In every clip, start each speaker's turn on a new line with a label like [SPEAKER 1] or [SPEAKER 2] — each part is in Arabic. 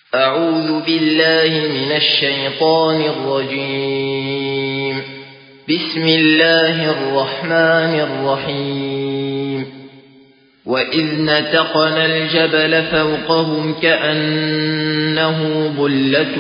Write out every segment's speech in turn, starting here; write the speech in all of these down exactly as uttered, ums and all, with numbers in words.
[SPEAKER 1] أعوذ بالله من الشيطان الرجيم. بسم الله الرحمن الرحيم. وإذ نتقنا الجبل فوقهم كأنه ظلة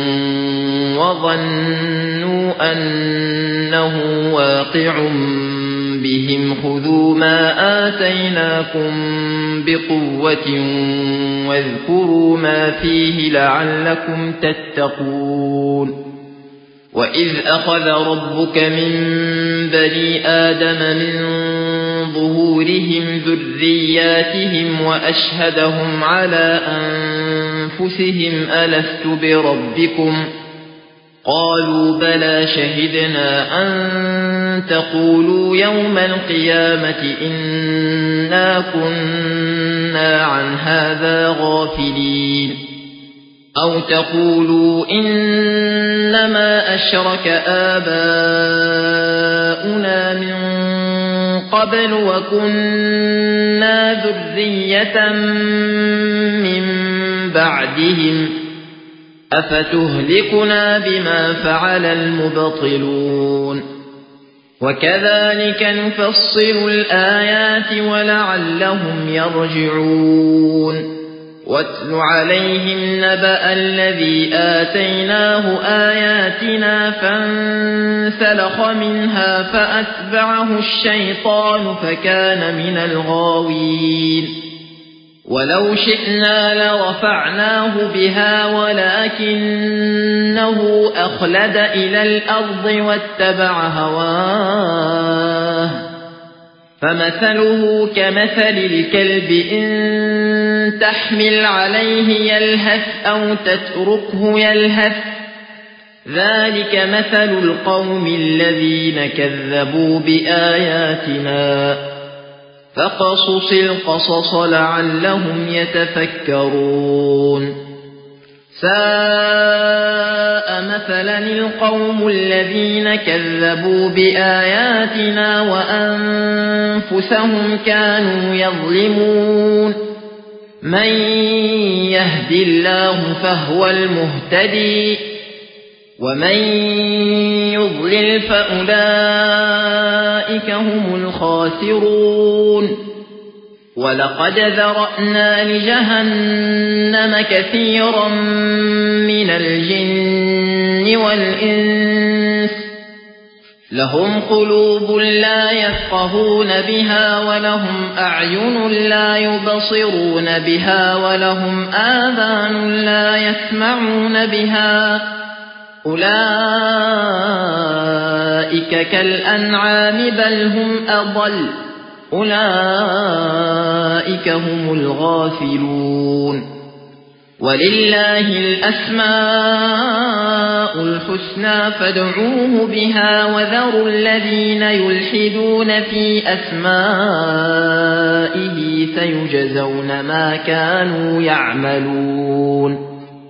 [SPEAKER 1] وظنوا أنه واقع بهم خذوا ما آتيناكم بقوة واذكروا ما فيه لعلكم تتقون. وإذ أخذ ربك من بني آدم من ظهورهم ذرياتهم وأشهدهم على أنفسهم ألست بربكم قالوا بلى شهدنا أن تقولوا يوم القيامة إنا كنا عن هذا غافلين أو تقولوا إنما أشرك آباؤنا من قبل وكنا ذرية من بعدهم أفتهلكنا بما فعل المبطلون وكذلك نفصل الآيات ولعلهم يرجعون. واتل عليهم نبأ الذي آتيناه آياتنا فانسلخ منها فأتبعه الشيطان فكان من الغاوين. ولو شئنا لرفعناه بها ولكنه أخلد إلى الأرض واتبع هواه فمثله كمثل الكلب إن تحمل عليه يلهث أو تتركه يلهث ذلك مثل القوم الذين كذبوا بآياتنا فقصص القصص لعلهم يتفكرون. ساء مثلا القوم الذين كذبوا بآياتنا وأنفسهم كانوا يظلمون. من يهد الله فهو المهتدي ومن يضلل فأولئك هم الخاسرون. ولقد ذرأنا لجهنم كثيرا من الجن والإنس لهم قلوب لا يفقهون بها ولهم أعين لا يبصرون بها ولهم آذان لا يسمعون بها أولئك كالأنعام بل هم أضل أولئك هم الغافلون. ولله الأسماء الحسنى فادعوه بها وذروا الذين يلحدون في أسمائه سيجزون ما كانوا يعملون.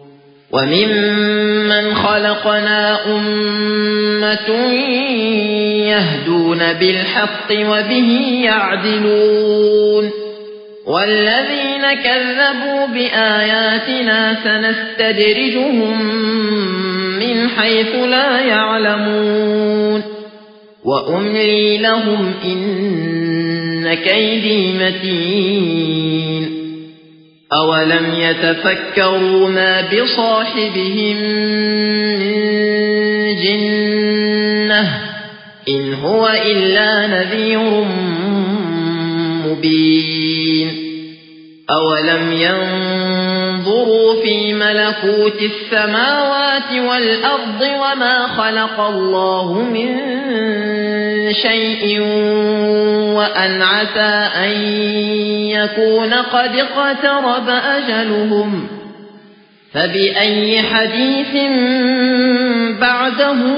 [SPEAKER 1] وممن خلقنا أمة يهدون بالحق وبه يعدلون. والذين كذبوا بآياتنا سنستدرجهم من حيث لا يعلمون وأملي لهم إن كيدي متين. أولم يتفكروا ما بصاحبهم من جنة إن هو إلا نذير مبين. أولم ينظروا في ملكوت السماوات والأرض وما خلق الله من شيء وأن عسى أن يكون قد اقترب أجلهم فبأي حديث بعده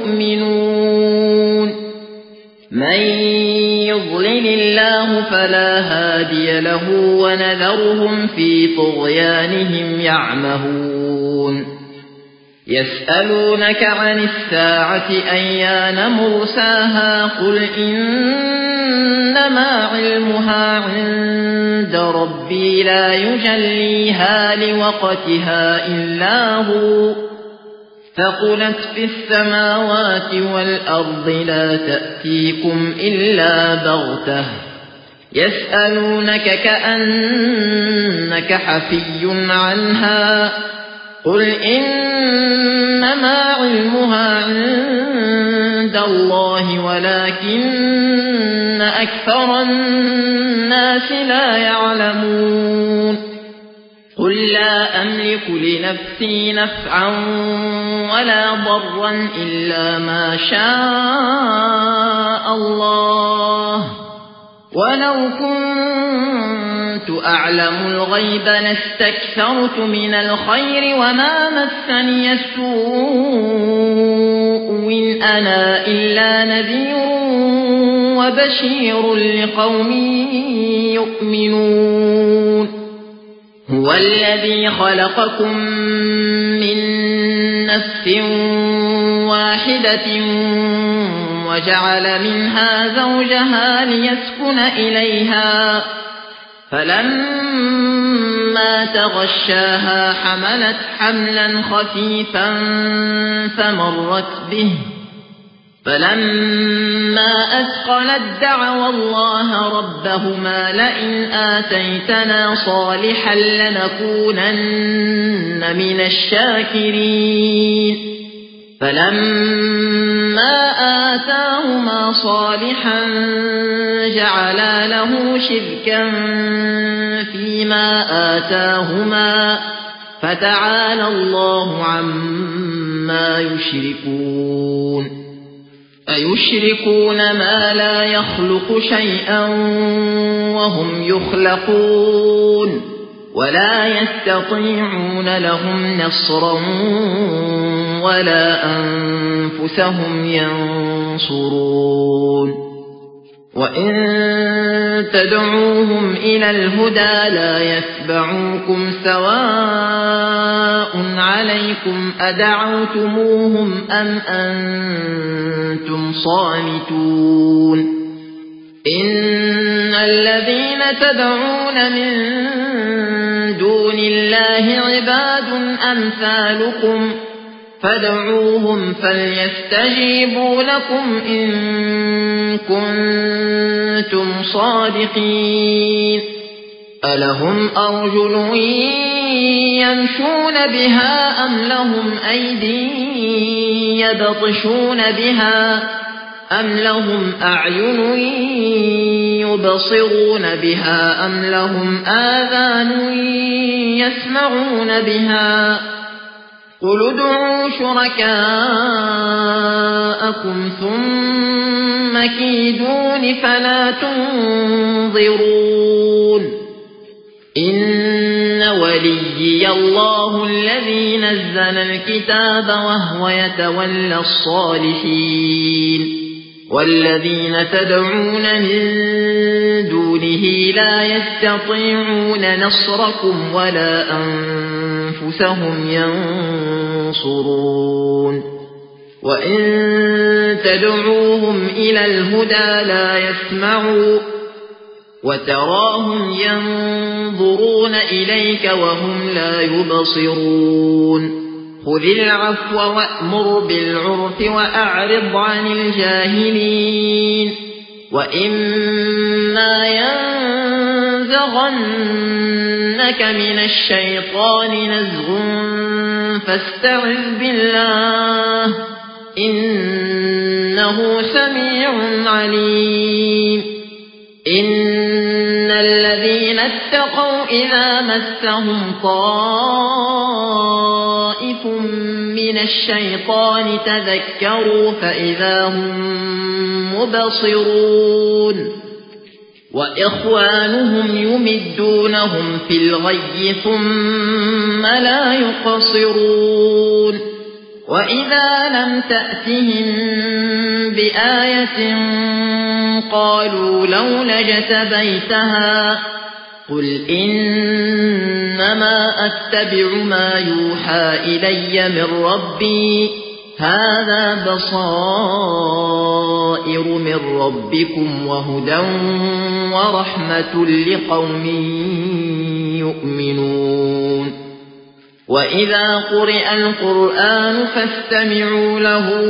[SPEAKER 1] يؤمنون. من يضلل الله فلا هادي له ونذرهم في طغيانهم يعمهون. يسألونك عن الساعة أيان مرساها قل إن إنما علمها عند ربي لا يجليها لوقتها إلا هو ثقلت في السماوات والأرض لا تأتيكم إلا بغتة يسألونك كأنك حفي عنها قل إنما علمها عند الله ولكن أكثر الناس لا يعلمون قل لا أملك لنفسي نفعا ولا ضرا إلا ما شاء الله ولو كنت أعلم الغيب لاستكثرت من الخير وما مسني السوء إن أنا إلا نذير وبشير لقوم يؤمنون هو الذي خلقكم من نفس واحدة وجعل منها زوجها ليسكن إليها فلما تغشاها حملت حملا خفيفا فمرت به فلما أثقلت دعوا الله ربهما لئن آتيتنا صالحا لنكونن من الشاكرين فلما آتاهما صالحا جعلا له شركا فيما آتاهما فتعالى الله عما يشركون أيشركون ما لا يخلق شيئا وهم يخلقون ولا يستطيعون لهم نصرا ولا أنفسهم ينصرون وإن تدعوهم إلى الهدى لا يتبعوكم سواء عليكم أدعوتموهم أم أنتم صامتون إن الذين تدعون من دون الله عباد أمثالكم فادعوهم فليستجيبوا لكم إن كنتم صادقين ألهم أرجل يمشون بها أم لهم أيدي يبطشون بها أم لهم أعين يبصرون بها أم لهم آذان يسمعون بها قل ادعوا شركاءكم ثم كيدون فلا تنظرون إن وليي الله الذي نزل الكتاب وهو يتولى الصالحين والذين تدعون من دونه لا يستطيعون نصركم ولا أنفسهم ينصرون وإن تدعوهم إلى الهدى لا يسمعوا وتراهم ينظرون إليك وهم لا يبصرون خذ العفو وأمر بالعرف وأعرض عن الجاهلين وإما ينزغنك من الشيطان نزغ فاستعذ بالله إنه سميع عليم إن الذين اتقوا إذا مسهم طائف من الشيطان تذكروا فإذا هم مبصرون وإخوانهم يمدونهم في الغي ثم لا يقصرون وإذا لم تأتهم بآية قالوا لولا اجتبيتها قل إنما أتبع ما يوحى إلي من ربي هذا بصائر من ربكم وهدى ورحمة لقوم يؤمنون وإذا قرئ القرآن فاستمعوا له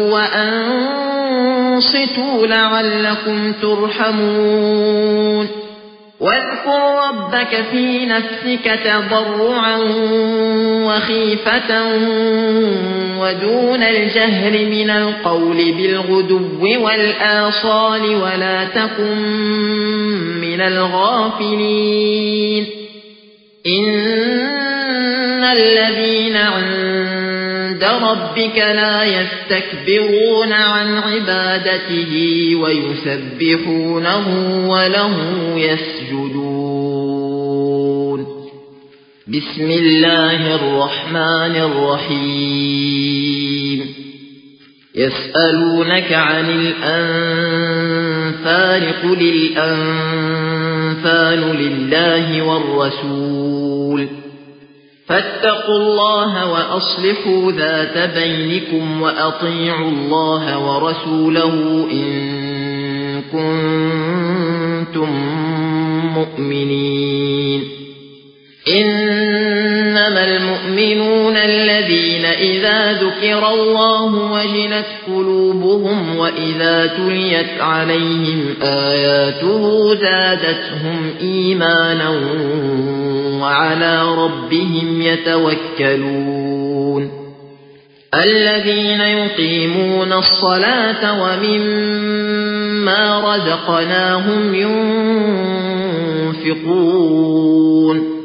[SPEAKER 1] وأنصتوا لعلكم ترحمون واذكر ربك في نفسك تضرعا وخيفة ودون الجهر من القول بالغدو والآصال ولا تكن من الغافلين إن الذين عند ربك لا يستكبرون عن عبادته ويسبحونه وله يسجدون بسم الله الرحمن الرحيم يسألونك عن الأنفال قل الأنفال لله والرسول فاتقوا الله وأصلحوا ذات بينكم وأطيعوا الله ورسوله إن كنتم مؤمنين إنما المؤمنون الذين إذا ذكر الله وجلت قلوبهم وإذا تليت عليهم آياته زادتهم إيمانا وعلى ربهم يتوكلون الذين يقيمون الصلاة ومما رزقناهم ينفقون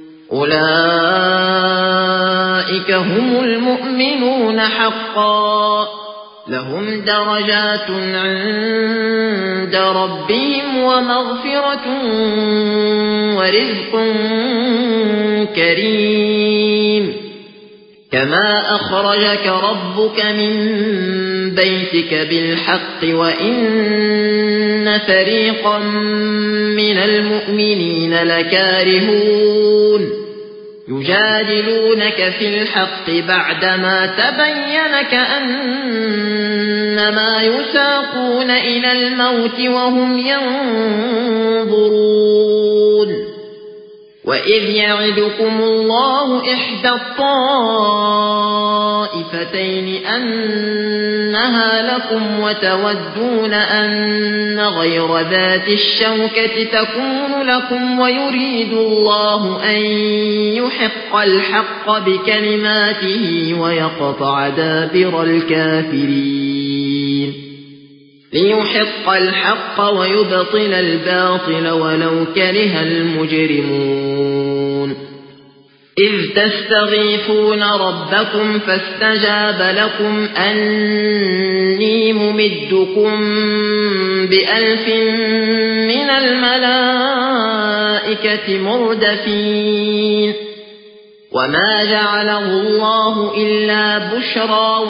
[SPEAKER 1] أولئك هم المؤمنون حقا لهم درجات عند ربهم ومغفرة ورزق كريم كما أخرجك ربك من بيتك بالحق وإن فريقا من المؤمنين لكارهون يجادلونك في الحق بعدما تبين كأنما يساقون إلى الموت وهم ينظرون وإذ يعدكم الله إحدى الطائفتين أنها لكم وتودون أن غير ذات الشوكة تكون لكم ويريد الله أن يحق الحق بكلماته ويقطع دابر الكافرين ليحق الحق ويبطل الباطل ولو كره المجرمون إذ تستغيثون ربكم فاستجاب لكم أني ممدكم بألف من الملائكة مردفين وما جعله الله إلا بشرى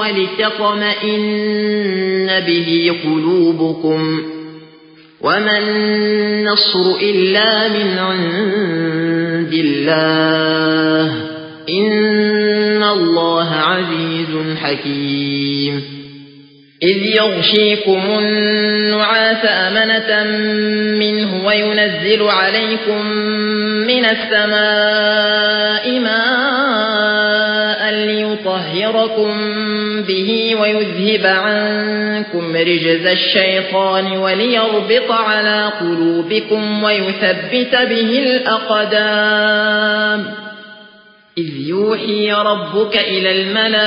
[SPEAKER 1] ولتطمئن به قلوبكم وما النصر إلا من عند الله إن الله عزيز حكيم إذ يغشيكم النعاس أمنة منه وينزل عليكم من السماء ماء ليطهركم به ويذهب عنكم رجز الشيطان وليربط على قلوبكم ويثبت به الأقدام إذ يوحي ربك إلى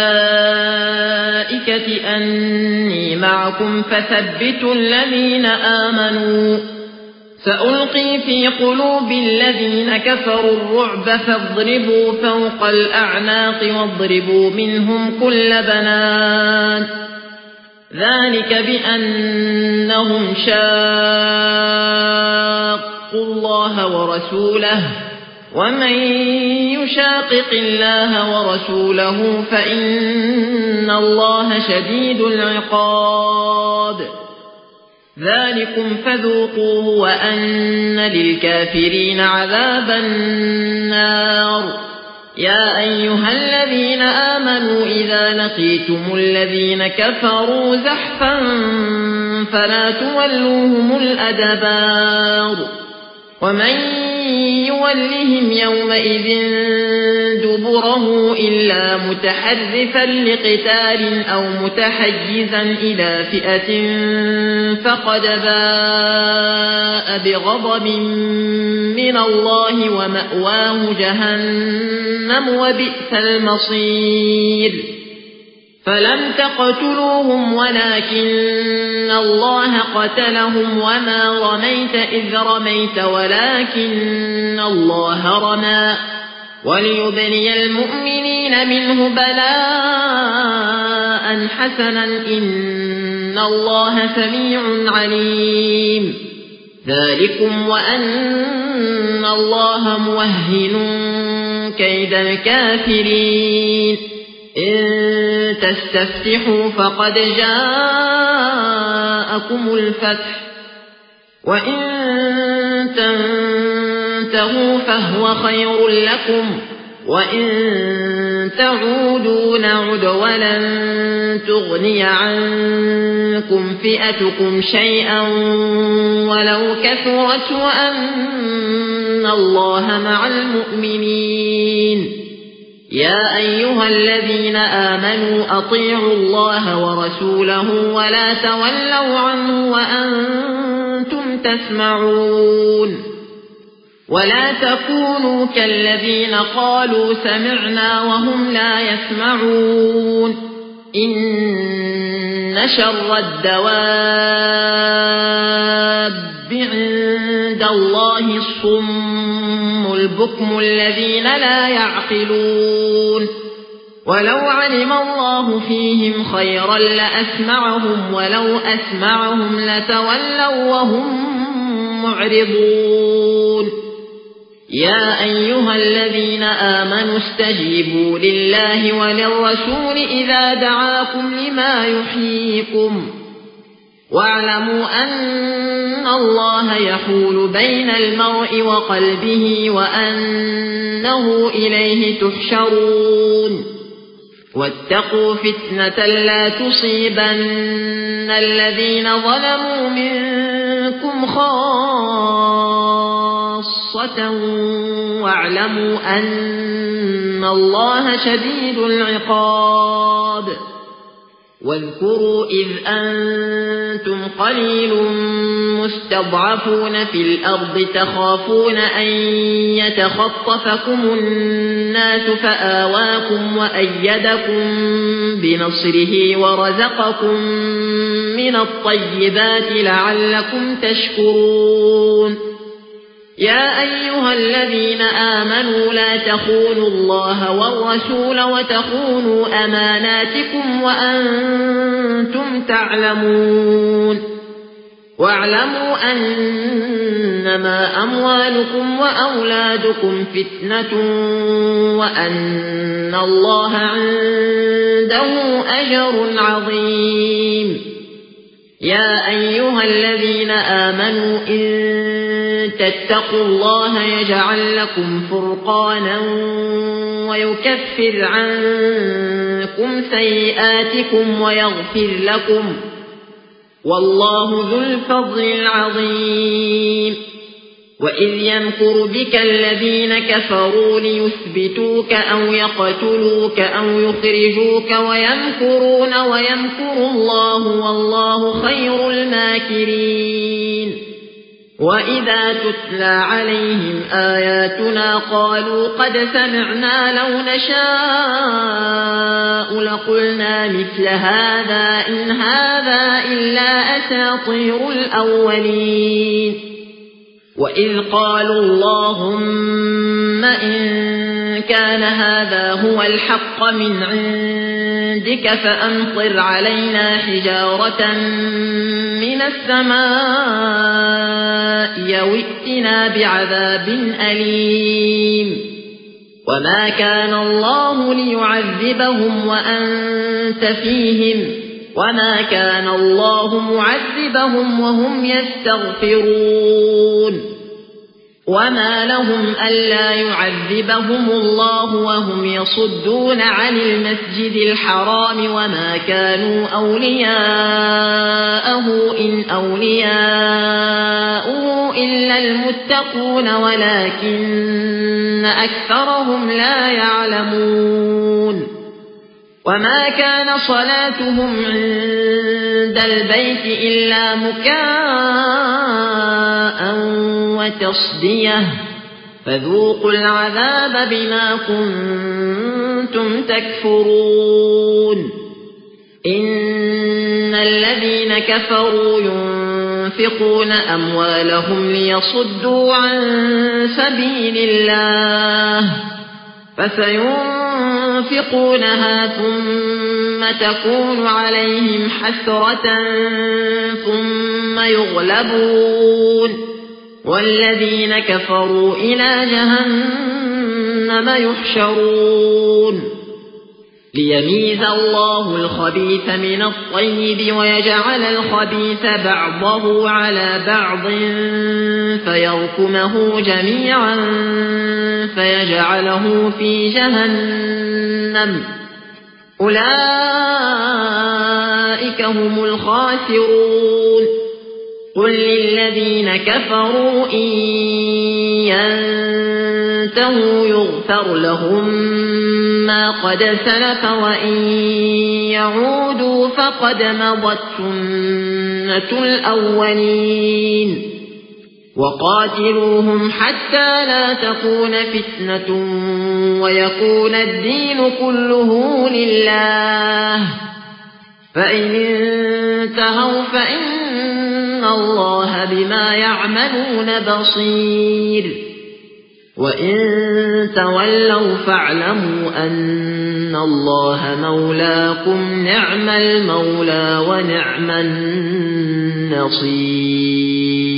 [SPEAKER 1] الملائكة أني معكم فثبتوا الذين آمنوا سألقي في قلوب الذين كفروا الرعب فاضربوا فوق الأعناق واضربوا منهم كل بنان ذلك بأنهم شاقوا الله ورسوله ومن يشاقق الله ورسوله فإن الله شديد العقاب ذلكم فذوقوه وأن للكافرين عذاب النار يا أيها الذين آمنوا إذا لقيتم الذين كفروا زحفا فلا تولوهم الأدبار ومن يولهم يومئذ دبره إلا متحرفا لقتال أو متحيزا إلى فئة فقد باء بغضب من الله ومأواه جهنم وبئس المصير فلم تقتلوهم ولكن الله قتلهم وما رميت إذ رميت ولكن الله رمى وليبلي المؤمنين منه بلاء حسنا إن الله سميع عليم ذلكم وأن الله موهن كيد الكافرين إن تستفتحوا فقد جاءكم الفتح وإن تنتهوا فهو خير لكم وإن تعودوا نعد ولن تغني عنكم فئتكم شيئا ولو كثرت وأن الله مع المؤمنين يا أيها الذين آمنوا أطيعوا الله ورسوله ولا تولوا عنه وأنتم تسمعون ولا تكونوا كالذين قالوا سمعنا وهم لا يسمعون إن شر الدواب عند الله الصم البكم الذين لا يعقلون ولو علم الله فيهم خيرا لأسمعهم ولو أسمعهم لتولوا وهم معرضون يا أيها الذين آمنوا استجيبوا لله وللرسول إذا دعاكم لما يحييكم واعلموا أن الله يحول بين المرء وقلبه وأنه إليه تحشرون واتقوا فتنة لا تصيبن الذين ظلموا منكم خاصة واعلموا أن الله شديد العقاب واذكروا إذ أنتم قليل مستضعفون في الأرض تخافون أن يتخطفكم الناس فآواكم وأيدكم بنصره ورزقكم من الطيبات لعلكم تشكرون يا أيها الذين آمنوا لا تخونوا الله والرسول وتخونوا أماناتكم وأنتم تعلمون واعلموا أنما أموالكم وأولادكم فتنة وأن الله عنده أجر عظيم يا أيها الذين آمنوا إن تتقوا الله يجعل لكم فرقانا ويكفر عنكم سيئاتكم ويغفر لكم والله ذو الفضل العظيم وإذ يمكر بك الذين كفروا ليثبتوك أو يقتلوك أو يخرجوك ويمكرون ويمكر الله والله خير الماكرين وإذا تتلى عليهم آياتنا قالوا قد سمعنا لو نشاء لقلنا مثل هذا إن هذا إلا أساطير الأولين وإذ قالوا اللهم إن كان هذا هو الحق من عندك فأمطر علينا حجارة من السماء أو ائتنا بعذاب أليم وما كان الله ليعذبهم وأنت فيهم وما كان الله معذبهم وهم يستغفرون وما لهم ألا يعذبهم الله وهم يصدون عن المسجد الحرام وما كانوا أولياءه إن أولياءه إلا المتقون ولكن أكثرهم لا يعلمون وما كان صلاتهم عند البيت إلا مكاء وتصدية فذوقوا العذاب بما كنتم تكفرون إن الذين كفروا ينفقون أموالهم ليصدوا عن سبيل الله فسينفقونها ثم تكون عليهم حسرة ثم يغلبون والذين كفروا إلى جهنم يحشرون ليميز الله الخبيث من الطيب ويجعل الخبيث بعضه على بعض فيركمه جميعا فيجعله في جهنم أولئك هم الخاسرون قل للذين كفروا إن ينتهوا يغفر لهم ما قد سلف وإن يعودوا فقد مضت سنة الأولين وقاتلوهم حتى لا تكون فتنة ويكون الدين كله لله فإن انتهوا فإن الله بما يعملون بصير وإن تولوا فاعلموا أن الله مولاكم نعم المولى ونعم النصير.